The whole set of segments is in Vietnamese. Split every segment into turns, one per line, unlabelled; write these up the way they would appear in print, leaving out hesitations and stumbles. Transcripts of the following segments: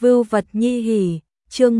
Vưu vật nhi hỉ, chương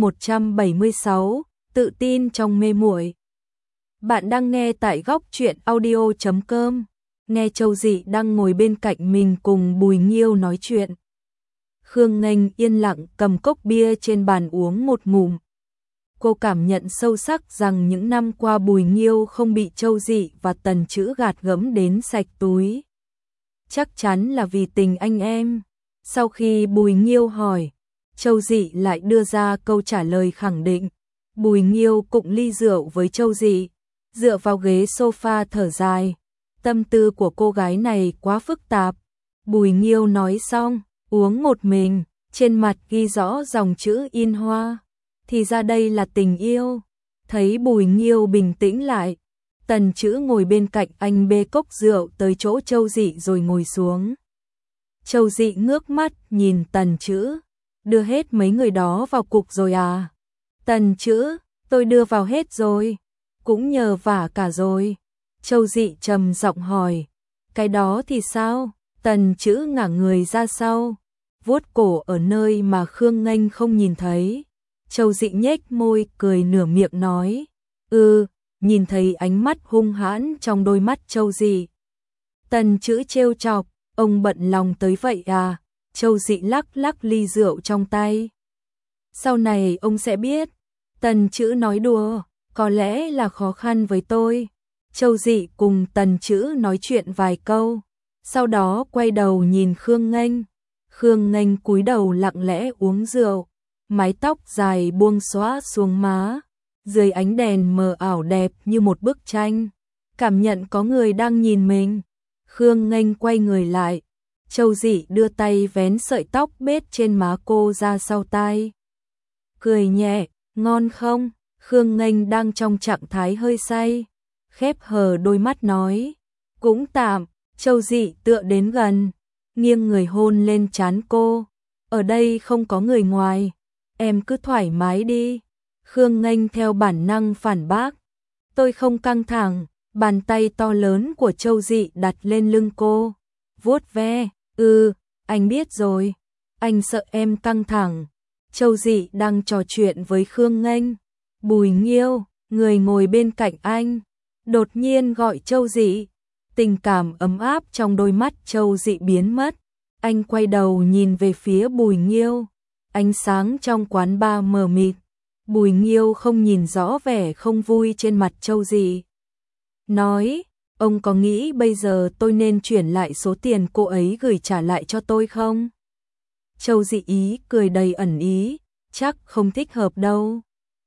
176, tự tin trong mê muội. Bạn đang nghe tại góc truyện audio.com, nghe Châu Dị đang ngồi bên cạnh mình cùng Bùi Nghiêu nói chuyện. Khương Nghênh yên lặng cầm cốc bia trên bàn uống một ngụm. Cô cảm nhận sâu sắc rằng những năm qua Bùi Nghiêu không bị Châu Dị và Tần Chữ gạt gẫm đến sạch túi. Chắc chắn là vì tình anh em. Sau khi Bùi Nghiêu hỏi, Châu Dị lại đưa ra câu trả lời khẳng định. Bùi Nghiêu cụng ly rượu với Châu Dị, dựa vào ghế sofa thở dài. Tâm tư của cô gái này quá phức tạp. Bùi Nghiêu nói xong, uống một mình, trên mặt ghi rõ dòng chữ in hoa. Thì ra đây là tình yêu. Thấy Bùi Nghiêu bình tĩnh lại, Tần Chữ ngồi bên cạnh anh bê cốc rượu tới chỗ Châu Dị rồi ngồi xuống. Châu Dị ngước mắt nhìn Tần Chữ. Đưa hết mấy người đó vào cục rồi à? Tần Chữ, tôi đưa vào hết rồi. Cũng nhờ vả cả rồi. Châu Dị trầm giọng hỏi. Cái đó thì sao? Tần Chữ ngả người ra sau, vuốt cổ ở nơi mà Khương Nghênh không nhìn thấy. Châu Dị nhếch môi cười nửa miệng nói. Nhìn thấy ánh mắt hung hãn trong đôi mắt Châu Dị. Tần Chữ trêu chọc, ông bận lòng tới vậy à? Châu Dị lắc lắc ly rượu trong tay. Sau này ông sẽ biết. Tần Chữ nói đùa, có lẽ là khó khăn với tôi. Châu Dị cùng Tần Chữ nói chuyện vài câu, sau đó quay đầu nhìn Khương Nghênh. Khương Nghênh cúi đầu lặng lẽ uống rượu, mái tóc dài buông xõa xuống má, dưới ánh đèn mờ ảo đẹp như một bức tranh. Cảm nhận có người đang nhìn mình. Khương Nghênh quay người lại. Châu Dị đưa tay vén sợi tóc bết trên má cô ra sau tai. Cười nhẹ, ngon không? Khương Nghênh đang trong trạng thái hơi say, khép hờ đôi mắt nói. Cũng tạm. Châu Dị tựa đến gần, nghiêng người hôn lên trán cô. Ở đây không có người ngoài, em cứ thoải mái đi. Khương Nghênh theo bản năng phản bác. Tôi không căng thẳng. Bàn tay to lớn của Châu Dị đặt lên lưng cô, vuốt ve. Anh biết rồi. Anh sợ em căng thẳng. Châu Dị đang trò chuyện với Khương Nghênh. Bùi Nghiêu, người ngồi bên cạnh anh, đột nhiên gọi Châu Dị. Tình cảm ấm áp trong đôi mắt Châu Dị biến mất. Anh quay đầu nhìn về phía Bùi Nghiêu. Ánh sáng trong quán bar mờ mịt. Bùi Nghiêu không nhìn rõ vẻ không vui trên mặt Châu Dị. Nói, ông có nghĩ bây giờ tôi nên chuyển lại số tiền cô ấy gửi trả lại cho tôi không? Châu Dị ý cười đầy ẩn ý, chắc không thích hợp đâu.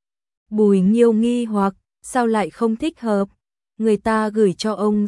Bùi Nghiêu nghi hoặc, sao lại không thích hợp? Người ta gửi cho ông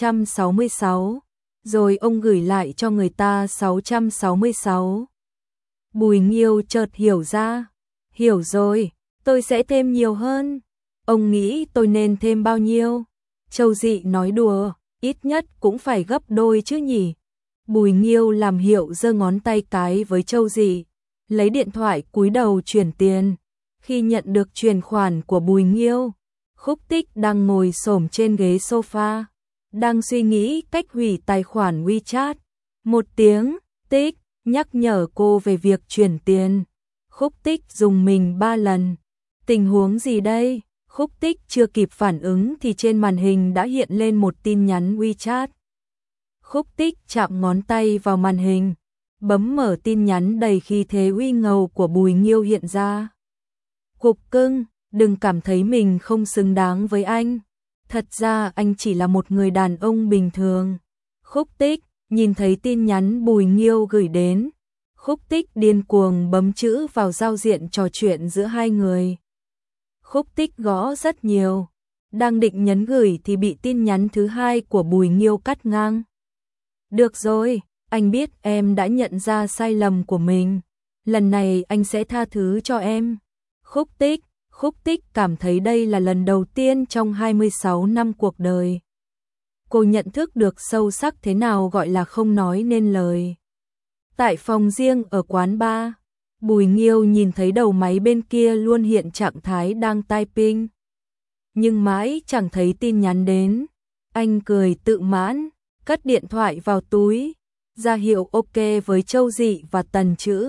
666, rồi ông gửi lại cho người ta 666. Bùi Nghiêu chợt hiểu ra. Hiểu rồi, tôi sẽ thêm nhiều hơn. Ông nghĩ tôi nên thêm bao nhiêu? Châu Dị nói đùa, ít nhất cũng phải gấp đôi chứ nhỉ. Bùi Nghiêu làm hiệu giơ ngón tay cái với Châu Dị, lấy điện thoại cúi đầu chuyển tiền. Khi nhận được chuyển khoản của Bùi Nghiêu, Khúc Tích đang ngồi xổm trên ghế sofa, đang suy nghĩ cách hủy tài khoản WeChat. Một tiếng tích nhắc nhở cô về việc chuyển tiền. Khúc Tích dùng mình 3 lần. Tình huống gì đây? Khúc Tích chưa kịp phản ứng thì trên màn hình đã hiện lên một tin nhắn WeChat. Khúc Tích chạm ngón tay vào màn hình, bấm mở tin nhắn đầy khí thế uy ngầu của Bùi Nghiêu hiện ra. Cục cưng, đừng cảm thấy mình không xứng đáng với anh. Thật ra anh chỉ là một người đàn ông bình thường. Khúc Tích nhìn thấy tin nhắn Bùi Nghiêu gửi đến. Khúc Tích điên cuồng bấm chữ vào giao diện trò chuyện giữa hai người. Khúc Tích gõ rất nhiều, đang định nhấn gửi thì bị tin nhắn thứ hai của Bùi Nghiêu cắt ngang. Được rồi, anh biết em đã nhận ra sai lầm của mình. Lần này anh sẽ tha thứ cho em. Khúc Tích cảm thấy đây là lần đầu tiên trong 26 năm cuộc đời. Cô nhận thức được sâu sắc thế nào gọi là không nói nên lời. Tại phòng riêng ở quán bar, Bùi Nghiêu nhìn thấy đầu máy bên kia luôn hiện trạng thái đang typing. Nhưng mãi chẳng thấy tin nhắn đến. Anh cười tự mãn, cất điện thoại vào túi, ra hiệu ok với Châu Dị và Tần Chữ.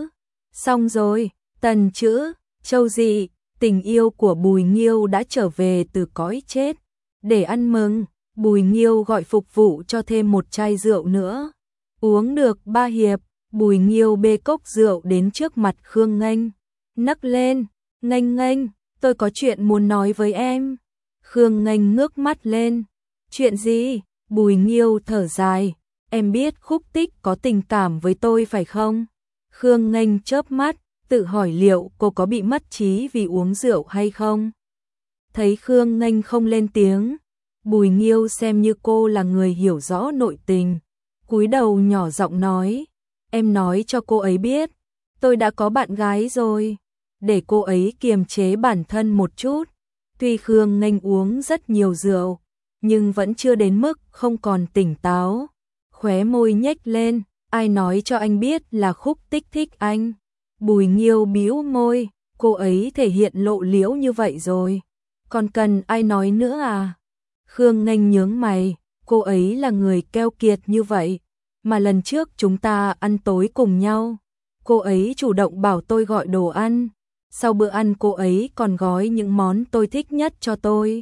Xong rồi, tần chữ, Châu Dị, tình yêu của Bùi Nghiêu đã trở về từ cõi chết. Để ăn mừng, Bùi Nghiêu gọi phục vụ cho thêm một chai rượu nữa. Uống được 3 hiệp, Bùi Nghiêu bê cốc rượu đến trước mặt Khương Nghênh. Nấc lên, Nghênh Nghênh, tôi có chuyện muốn nói với em. Khương Nghênh ngước mắt lên. Chuyện gì? Bùi Nghiêu thở dài. Em biết Khúc Tích có tình cảm với tôi phải không? Khương Nghênh chớp mắt, tự hỏi liệu cô có bị mất trí vì uống rượu hay không? Thấy Khương Nghênh không lên tiếng, Bùi Nghiêu xem như cô là người hiểu rõ nội tình. Cúi đầu nhỏ giọng nói, em nói cho cô ấy biết, tôi đã có bạn gái rồi, để cô ấy kiềm chế bản thân một chút. Tuy Khương Nghênh uống rất nhiều rượu, nhưng vẫn chưa đến mức không còn tỉnh táo. Khóe môi nhếch lên, ai nói cho anh biết là Khúc Tích thích anh? Bùi Nghiêu bĩu môi, cô ấy thể hiện lộ liễu như vậy rồi, còn cần ai nói nữa à? Khương Nghênh nhướng mày, cô ấy là người keo kiệt như vậy, mà lần trước chúng ta ăn tối cùng nhau, cô ấy chủ động bảo tôi gọi đồ ăn, sau bữa ăn cô ấy còn gói những món tôi thích nhất cho tôi.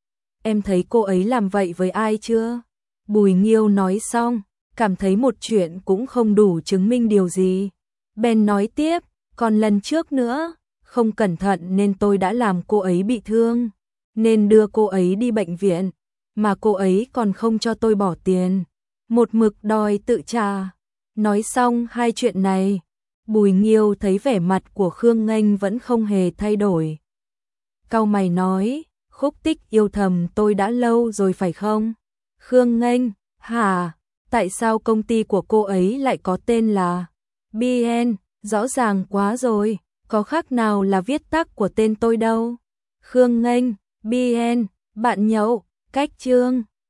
Em thấy cô ấy làm vậy với ai chưa? Bùi Nghiêu nói xong, cảm thấy một chuyện cũng không đủ chứng minh điều gì. Ben nói tiếp, còn lần trước nữa, không cẩn thận nên tôi đã làm cô ấy bị thương, nên đưa cô ấy đi bệnh viện, mà cô ấy còn không cho tôi bỏ tiền, một mực đòi tự trả. Nói xong hai chuyện này, Bùi Nghiêu thấy vẻ mặt của Khương Nghênh vẫn không hề thay đổi. Cau mày nói, Khúc Tích yêu thầm tôi đã lâu rồi phải không? Khương Nghênh, hả? Tại sao công ty của cô ấy lại có tên là BN? Rõ ràng quá rồi, có khác nào là viết tắt của tên tôi đâu. Khương Nghênh, BN, bạn nhậu, cách chương.